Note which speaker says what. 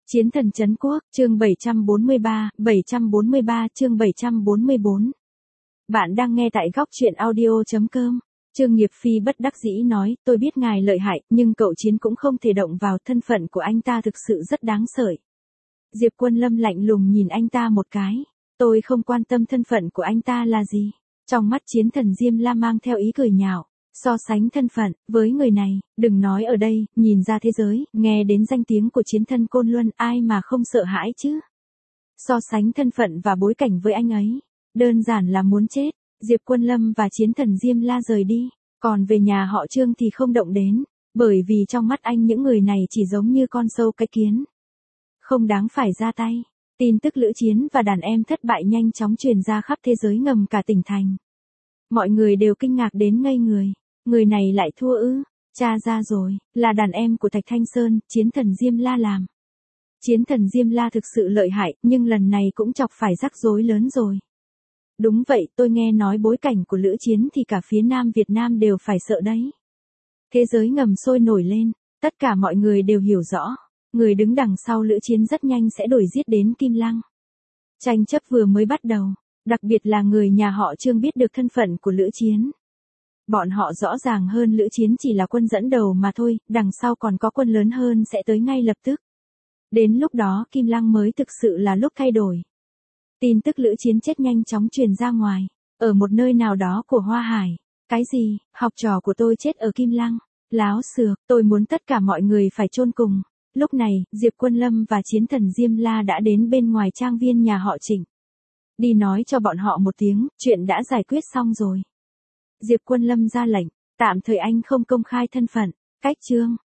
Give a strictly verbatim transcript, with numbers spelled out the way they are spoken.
Speaker 1: Chiến thần trấn quốc, chương bảy trăm bốn mươi ba, bảy trăm bốn mươi ba chương bảy trăm bốn mươi bốn. Bạn đang nghe tại góc truyện audio chấm com. Trương Nghiệp Phi bất đắc dĩ nói, tôi biết ngài lợi hại, nhưng cậu Chiến cũng không thể động vào, thân phận của anh ta thực sự rất đáng sợ. Diệp Quân Lâm lạnh lùng nhìn anh ta một cái, tôi không quan tâm thân phận của anh ta là gì. Trong mắt Chiến thần Diêm La mang theo ý cười nhạo. So sánh thân phận, với người này, đừng nói ở đây, nhìn ra thế giới, nghe đến danh tiếng của chiến thần Côn Luân, ai mà không sợ hãi chứ. So sánh thân phận và bối cảnh với anh ấy, đơn giản là muốn chết. Diệp Quân Lâm và chiến thần Diêm La rời đi, còn về nhà họ Trương thì không động đến, bởi vì trong mắt anh những người này chỉ giống như con sâu cái kiến. Không đáng phải ra tay. Tin tức Lữ Chiến và đàn em thất bại nhanh chóng truyền ra khắp thế giới ngầm cả tỉnh thành. Mọi người đều kinh ngạc đến ngây người. Người này lại thua ư? Tra ra rồi, là đàn em của Thạch Thanh Sơn, chiến thần Diêm La làm. Chiến thần Diêm La thực sự lợi hại, nhưng lần này cũng chọc phải rắc rối lớn rồi. Đúng vậy, tôi nghe nói bối cảnh của Lữ Chiến thì cả phía Nam Việt Nam đều phải sợ đấy. Thế giới ngầm sôi nổi lên, tất cả mọi người đều hiểu rõ, người đứng đằng sau Lữ Chiến rất nhanh sẽ đuổi giết đến Kim Lăng. Tranh chấp vừa mới bắt đầu, đặc biệt là người nhà họ Trương biết được thân phận của Lữ Chiến. Bọn họ rõ ràng hơn Lữ Chiến chỉ là quân dẫn đầu mà thôi, đằng sau còn có quân lớn hơn sẽ tới ngay lập tức. Đến lúc đó Kim Lăng mới thực sự là lúc thay đổi. Tin tức Lữ Chiến chết nhanh chóng truyền ra ngoài, ở một nơi nào đó của Hoa Hải. Cái gì, học trò của tôi chết ở Kim Lăng? Láo xược, tôi muốn tất cả mọi người phải chôn cùng. Lúc này, Diệp Quân Lâm và chiến thần Diêm La đã đến bên ngoài trang viên nhà họ Trịnh. Đi nói cho bọn họ một tiếng, chuyện đã giải quyết xong rồi. Diệp Quân Lâm ra lệnh, tạm thời anh không công khai thân phận, cách Trương,